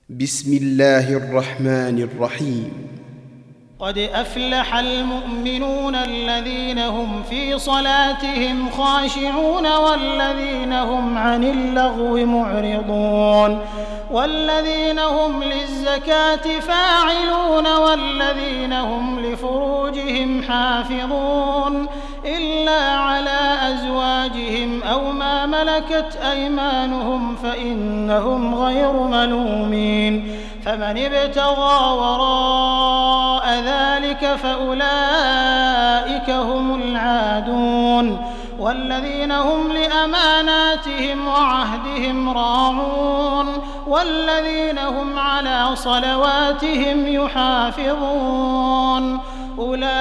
بسم الله الرحمن الرحيم. قد أفلح المؤمنون الذين هم في صلاتهم خاشعون والذين هم عن اللغو معرضون والذين هم للزكاة فاعلون والذين هم لفروجهم حافظون إلا على أزواجهم أو ما ملكت أيمانهم فإنهم غير ملومين فمن ابتغى وراء ذلك فأولئك هم العادون والذين هم لأماناتهم وعهدهم راعون والذين هم على صلواتهم يحافظون أولئك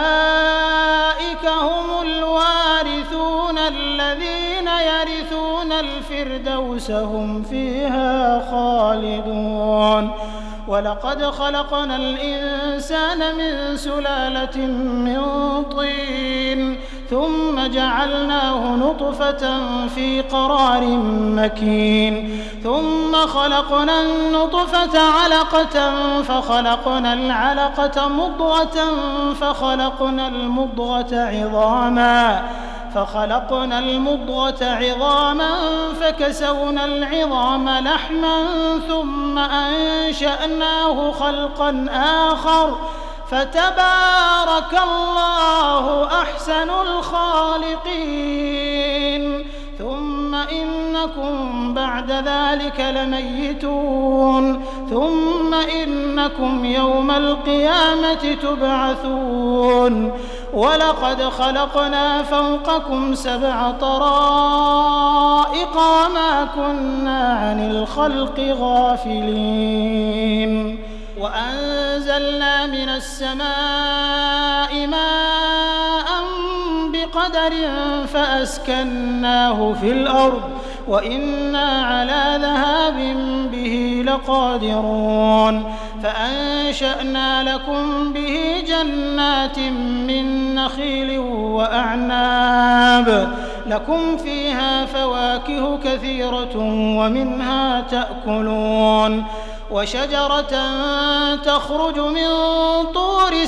هم الوارثون الذين يرثون الفردوس هم فيها خالدون ولقد خلقنا الإنسان من سلالة من طين ثم جعلناه نطفة في قرار مكين ثم خلقنا النطفة علقة فخلقنا العلقة مضغة فخلقنا المضغة عظاما فكسونا العظام لحما ثم أنشأناه خلقا آخر فتبارك الله أحسن الخالقين ثم إنكم بعد ذلك لميتون ثم إنكم يوم القيامة تبعثون ولقد خلقنا فوقكم 7 طرائق وما كنا عن الخلق غافلين وأنزلنا من السماء ماء بقدر فأسكناه في الأرض وإنا على ذهاب به لقادرون فأنشأنا لكم به جنات من نخيل وأعناب لكم فيها فواكه كثيرة ومنها تأكلون وشجرة تخرج من طور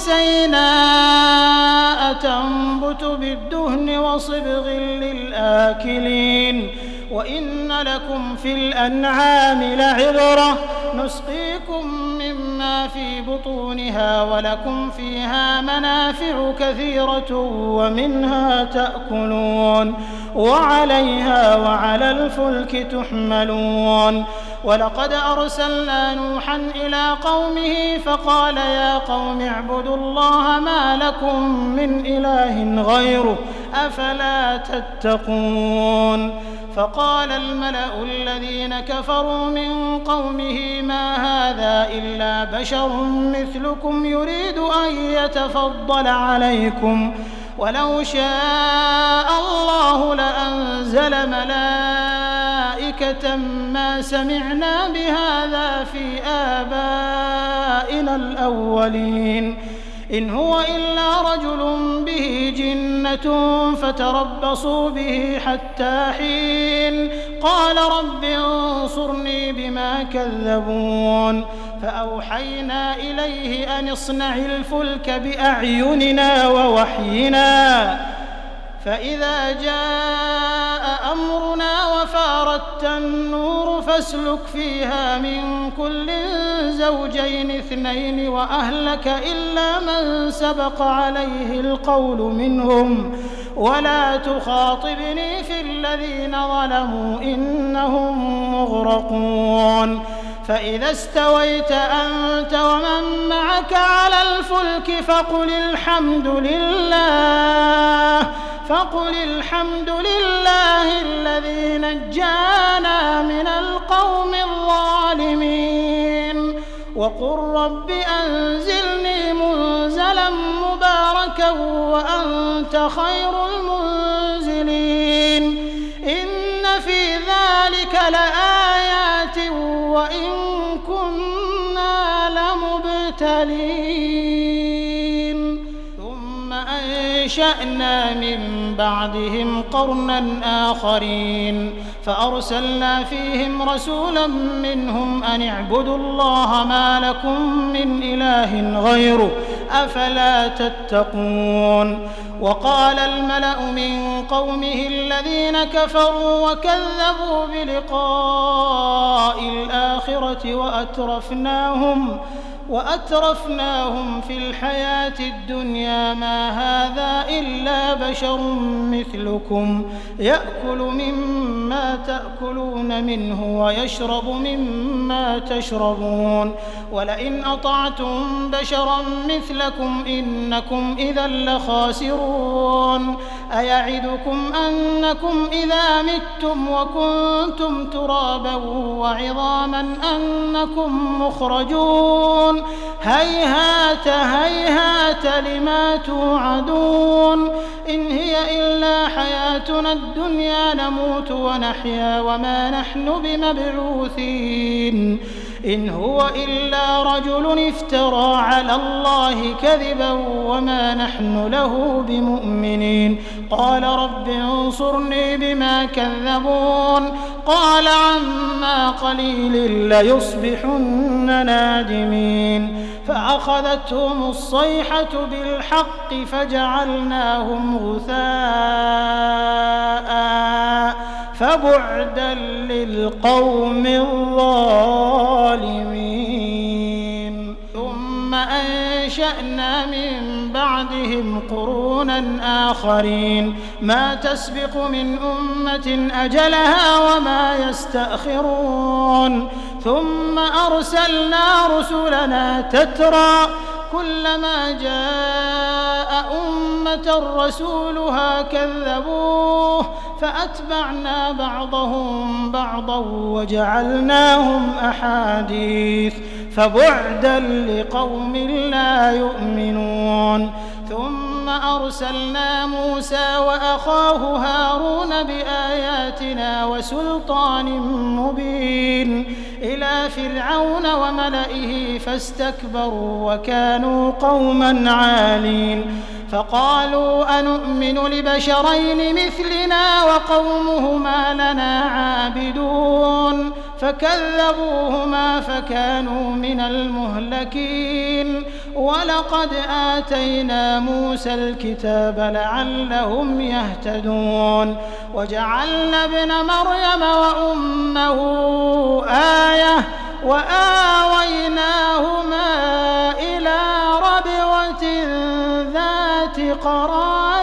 سيناء تنبت بالدهن وصبغ للآكلين وإن لكم في الأنعام لعبرة نسقيكم مما في بطونها ولكم فيها منافع كثيرة ومنها تأكلون وعليها وعلى الفلك تحملون ولقد أرسلنا نوحا إلى قومه فقال يا قوم اعبدوا الله ما لكم من إله غيره أفلا تتقون فقال الملأ الذين كفروا من قومه ما هذا إلا بشر مثلكم يريد أن يتفضل عليكم ولو شاء الله لأنزل ملائكة ما سمعنا بهذا في آبائنا الأولين إن هو إلا رجل به جنة فتربصوا به حتى حين قال رب انصرني بما كذبون فأوحينا إليه أن اصنع الفلك بأعيننا ووحينا فإذا جاء أمرنا وفارت النور فاسلك فيها من كل زوجين 2 وأهلك إلا من سبق عليه القول منهم ولا تخاطبني في الذين ظلموا إنهم مغرقون فإذا استويت أنت ومن معك على الفلك فقل الحمد لله الذي نجانا من القوم الظالمين وقل رب أنزلني منزلا مباركا وأنت خير المنزلين إن في ذلك لآيات وإن كنا لمبتلين ثم أنشأنا من بعدهم قرنا آخرين فأرسلنا فيهم رسولا منهم أن اعبدوا الله ما لكم من إله غيره أفلا تتقون. وقال الملأ من قومه الذين كفروا وكذبوا بلقاء الآخرة وأترفناهم في الحياة الدنيا ما هذا إلا بشر مثلكم يأكل مما تأكلون منه ويشرب مما تشربون ولئن أطعتم بشرا مثلكم إنكم إذا لخاسرون. أيعدكم أنكم إذا متم وكنتم ترابا وعظاما أنكم مخرجون هيهات هيهات لما توعدون إن هي إلا حياتنا الدنيا نموت ونحيا وما نحن بمبعوثين إن هو إلا رجل افترى على الله كذبا وما نحن له بمؤمنين. قال رب انصرني بما كذبون قال عما قليل ليصبحن نادمين فأخذتهم الصيحة بالحق فجعلناهم غثاء فبعدا للقوم الظالمين. ثم أنشأنا من بعدهم قرونا آخرين ما تسبق من أمة أجلها وما يستأخرون ثم أرسلنا رسلنا تترى كلما جاء أمة رسولها كذبوه فأتبعنا بعضهم بعضا وجعلناهم أحاديث فبعدا لقوم لا يؤمنون. ثم أرسلنا موسى وأخاه هارون بآياتنا وسلطان مبين إلى فرعون وملئه فاستكبروا وكانوا قوما عالين فقالوا أنؤمن لبشرين مثلنا وقومهما لنا عابدون فكذبوهما فكانوا من المهلكين. ولقد آتينا موسى الكتاب لعلهم يهتدون وجعلنا ابن مريم وأمه آية وآويناهما إلى ربوة ذات قرار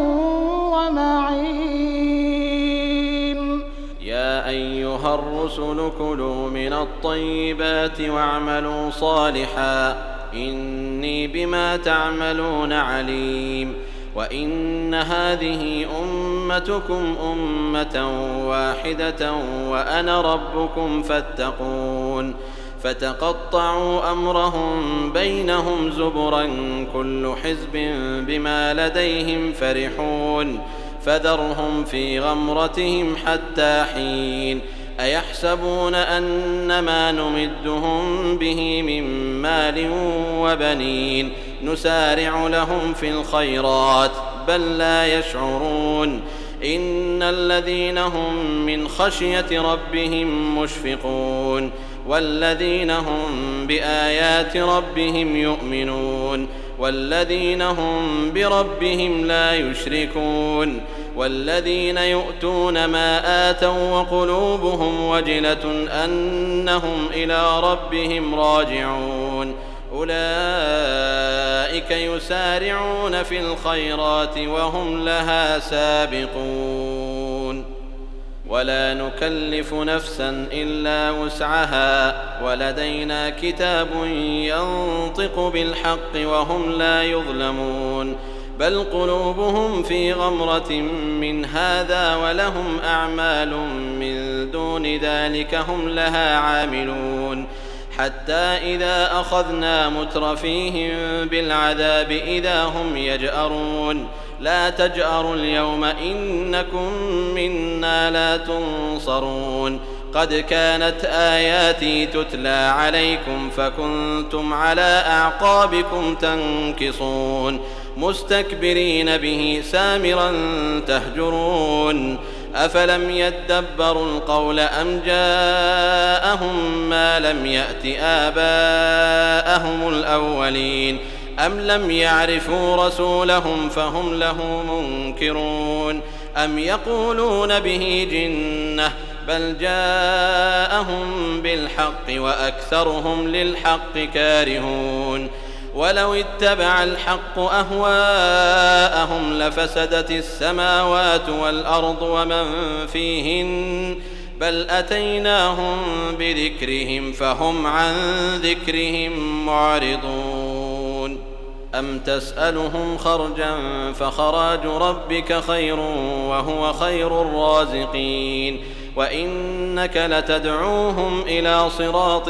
ومعين. يا أيها الرسل كلوا من الطيبات واعملوا صالحا إني بما تعملون عليم. وإن هذه أمتكم أمة واحدة وأنا ربكم فاتقون. فتقطعوا أمرهم بينهم زبرا كل حزب بما لديهم فرحون فذرهم في غمرتهم حتى حين. أيحسبون أنما نمدهم به من مال وبنين نسارع لهم في الخيرات بل لا يشعرون. إن الذين هم من خشية ربهم مشفقون والذين هم بآيات ربهم يؤمنون والذين هم بربهم لا يشركون والذين يؤتون ما آتوا وقلوبهم وجلة أنهم إلى ربهم راجعون أولئك يسارعون في الخيرات وهم لها سابقون. ولا نكلف نفسا إلا وسعها ولدينا كتاب ينطق بالحق وهم لا يظلمون. بل قلوبهم في غمرة من هذا ولهم أعمال من دون ذلك هم لها عاملون. حتى إذا أخذنا مترفيهم بالعذاب إذا هم يجأرون. لا تجأروا اليوم إنكم منا لا تنصرون. قد كانت آياتي تتلى عليكم فكنتم على أعقابكم تنكصون. مستكبرين به سامرا تهجرون أفلم يدبروا القول أم جاءهم ما لم يأت آباءهم الأولين أم لم يعرفوا رسولهم فهم له منكرون أم يقولون به جنة بل جاءهم بالحق وأكثرهم للحق كارهون ولو اتبع الحق أهواءهم لفسدت السماوات والأرض ومن فيهن بل أتيناهم بذكرهم فهم عن ذكرهم معرضون أم تسألهم خرجا فخراج ربك خير وهو خير الرازقين وإنك لتدعوهم إلى صراط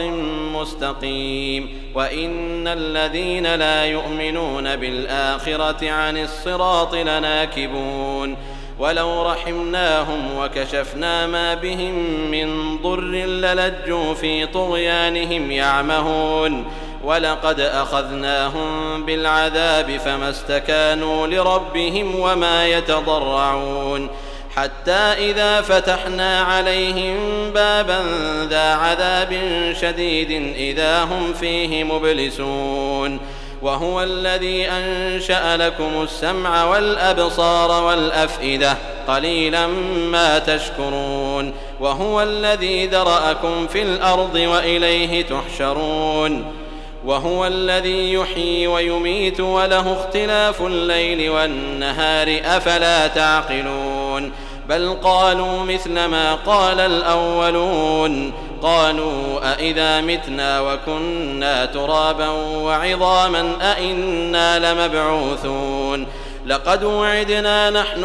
مستقيم وإن الذين لا يؤمنون بالآخرة عن الصراط لناكبون ولو رحمناهم وكشفنا ما بهم من ضر للجوا في طغيانهم يعمهون ولقد أخذناهم بالعذاب فما استكانوا لربهم وما يتضرعون حتى إذا فتحنا عليهم بابا ذا عذاب شديد إذا هم فيه مبلسون وهو الذي أنشأ لكم السمع والأبصار والأفئدة قليلا ما تشكرون وهو الذي ذرأكم في الأرض وإليه تحشرون وهو الذي يحيي ويميت وله اختلاف الليل والنهار أفلا تعقلون بل قالوا مثل ما قال الأولون قالوا أئذا متنا وكنا ترابا وعظاما أئنا لمبعوثون لقد وعدنا نحن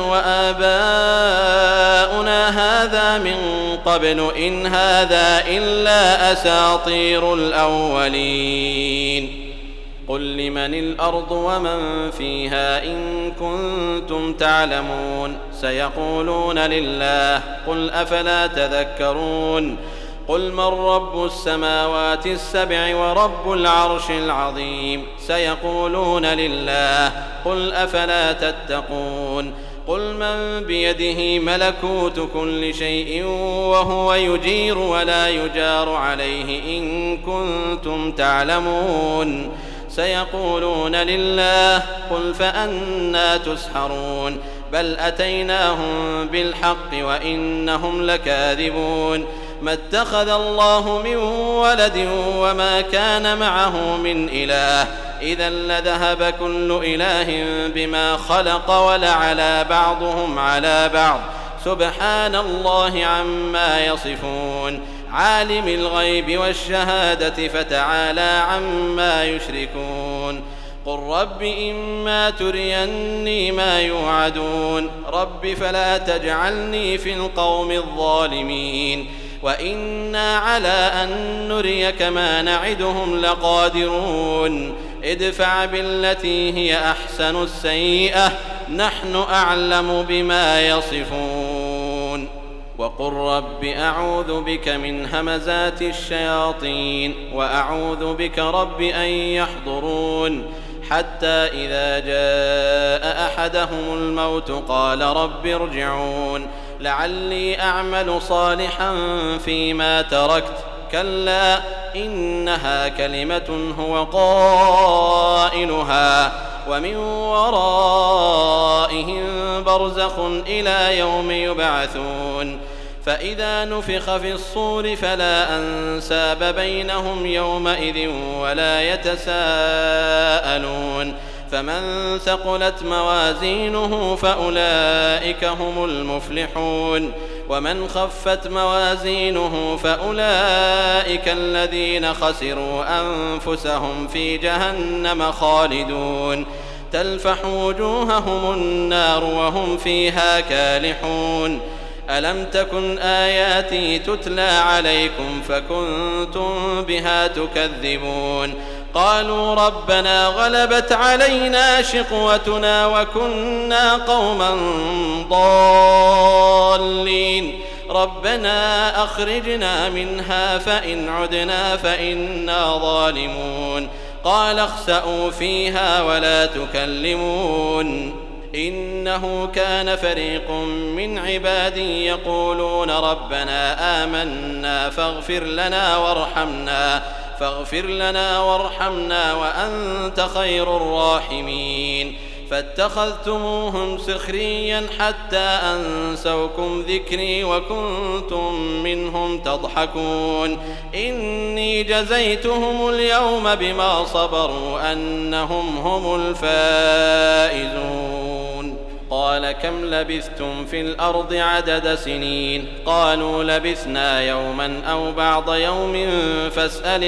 وآباؤنا هذا من قبل إن هذا إلا أساطير الأولين قل لمن الأرض ومن فيها إن كنتم تعلمون سيقولون لله قل أفلا تذكرون قل من رب السماوات السبع ورب العرش العظيم سيقولون لله قل أفلا تتقون قل من بيده ملكوت كل شيء وهو يجير ولا يجار عليه إن كنتم تعلمون سيقولون لله قل فأنى تسحرون بل أتيناهم بالحق وإنهم لكاذبون ما اتخذ الله من ولد وما كان معه من إله إذا لذهب كل إله بما خلق ولعلى بعضهم على بعض سبحان الله عما يصفون عالم الغيب والشهادة فتعالى عما يشركون قل رب إما تريني ما يوعدون رب فلا تجعلني في القوم الظالمين وإنا على أن نريك ما نعدهم لقادرون ادفع بالتي هي أحسن السيئة نحن أعلم بما يصفون وقل رب أعوذ بك من همزات الشياطين وأعوذ بك رب أن يحضرون حتى إذا جاء أحدهم الموت قال رب ارجعون لعلي أعمل صالحا فيما تركت كلا إنها كلمة هو قائلها ومن ورائهم برزخ إلى يوم يبعثون فإذا نفخ في الصور فلا أنساب بينهم يومئذ ولا يتساءلون فمن ثقلت موازينه فأولئك هم المفلحون ومن خفت موازينه فأولئك الذين خسروا أنفسهم في جهنم خالدون تلفح وجوههم النار وهم فيها كالحون ألم تكن آياتي تتلى عليكم فكنتم بها تكذبون قالوا ربنا غلبت علينا شقوتنا وكنا قوما ضالين ربنا أخرجنا منها فإن عدنا فإنا ظالمون قال اخسأوا فيها ولا تكلمون إنه كان فريق من عبادي يقولون ربنا آمنا فاغفر لنا وارحمنا وأنت خير الراحمين فاتخذتموهم سخريا حتى أنسوكم ذكري وكنتم منهم تضحكون إني جزيتهم اليوم بما صبروا أنهم هم الفائزون قال كم لبثتم في الأرض عدد سنين قالوا لبثنا يوما أو بعض يوم فاسأل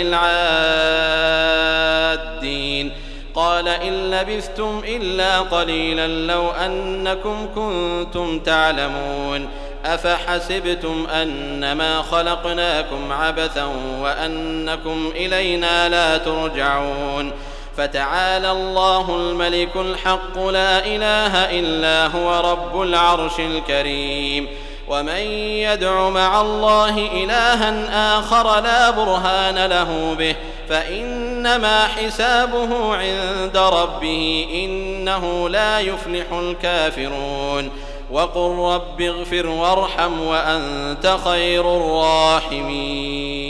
العادين قال إن لبثتم إلا قليلا لو أنكم كنتم تعلمون أفحسبتم أنما خلقناكم عبثا وأنكم إلينا لا ترجعون فتعالى الله الملك الحق لا إله إلا هو رب العرش الكريم ومن يدع مع الله إلها آخر لا برهان له به فإنما حسابه عند ربه إنه لا يفلح الكافرون وقل رب اغفر وارحم وأنت خير الراحمين